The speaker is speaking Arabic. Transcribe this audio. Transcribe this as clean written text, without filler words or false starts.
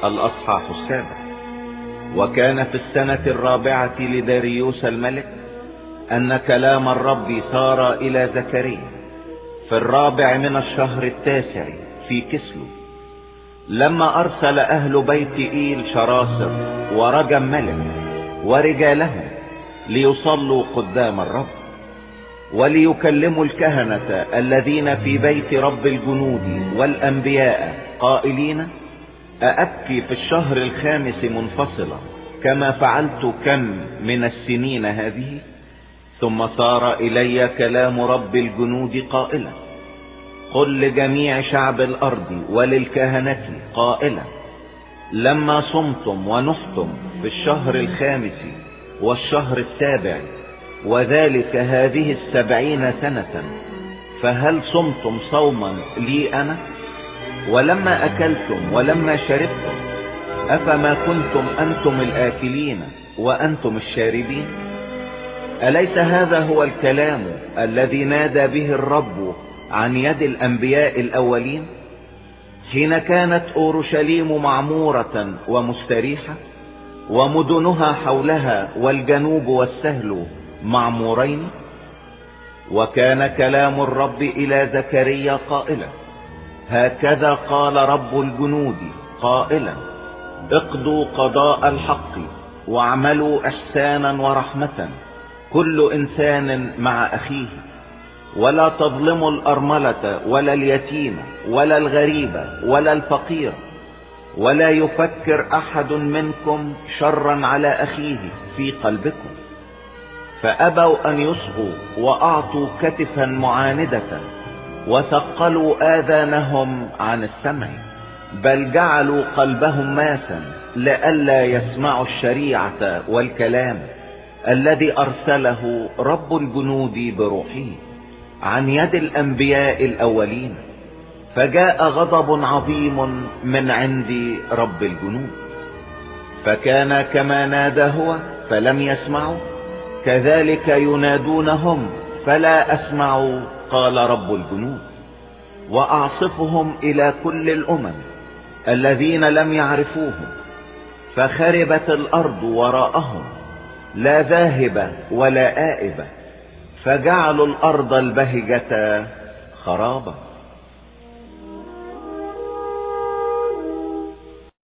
الأصحاح 7. وكان في السنة 4 لداريوس الملك أن كلام الرب صار إلى زكريا في 4 من الشهر 9 في كسلو، لما أرسل أهل بيت إيل شراصر ورجم ملك ورجالهم ليصلوا قدام الرب، وليكلموا الكهنة الذين في بيت رب الجنود والأنبياء قائلين: أأبكي في الشهر 5 منفصلا كما فعلت كم من السنين هذه؟ ثم صار إلي كلام رب الجنود قائلا: قل لجميع شعب الأرض وللكهنة قائلا: لما صمتم ونحتم في الشهر 5 والشهر 7 وذلك هذه 70 سنة، فهل صمتم صوما لي أنا؟ ولما أكلتم ولما شربتم أفما كنتم أنتم الآكلين وأنتم الشاربين؟ أليس هذا هو الكلام الذي نادى به الرب عن يد الأنبياء الأولين حين كانت أورشليم معمورة ومستريحة ومدنها حولها والجنوب والسهل معمورين؟ وكان كلام الرب إلى زكريا قائلا: هكذا قال رب الجنود قائلا: اقضوا قضاء الحق واعملوا إحسانا ورحمة كل إنسان مع أخيه، ولا تظلموا الأرملة ولا اليتيم ولا الغريب ولا الفقير، ولا يفكر أحد منكم شرا على أخيه في قلبكم. فأبوا أن يصغوا وأعطوا كتفا معاندة وثقلوا آذانهم عن السمع، بل جعلوا قلبهم ماسا لئلا يسمعوا الشريعة والكلام الذي أرسله رب الجنود بروحه عن يد الأنبياء الأولين. فجاء غضب عظيم من عند رب الجنود، فكان كما نادى هو فلم يسمعوا، كذلك ينادونهم فلا أسمعوا، قال رب الجنود. وأعصفهم إلى كل الأمم الذين لم يعرفوهم، فخربت الأرض وراءهم، لا ذاهب ولا آئبة، فجعلوا الأرض البهجة خرابا.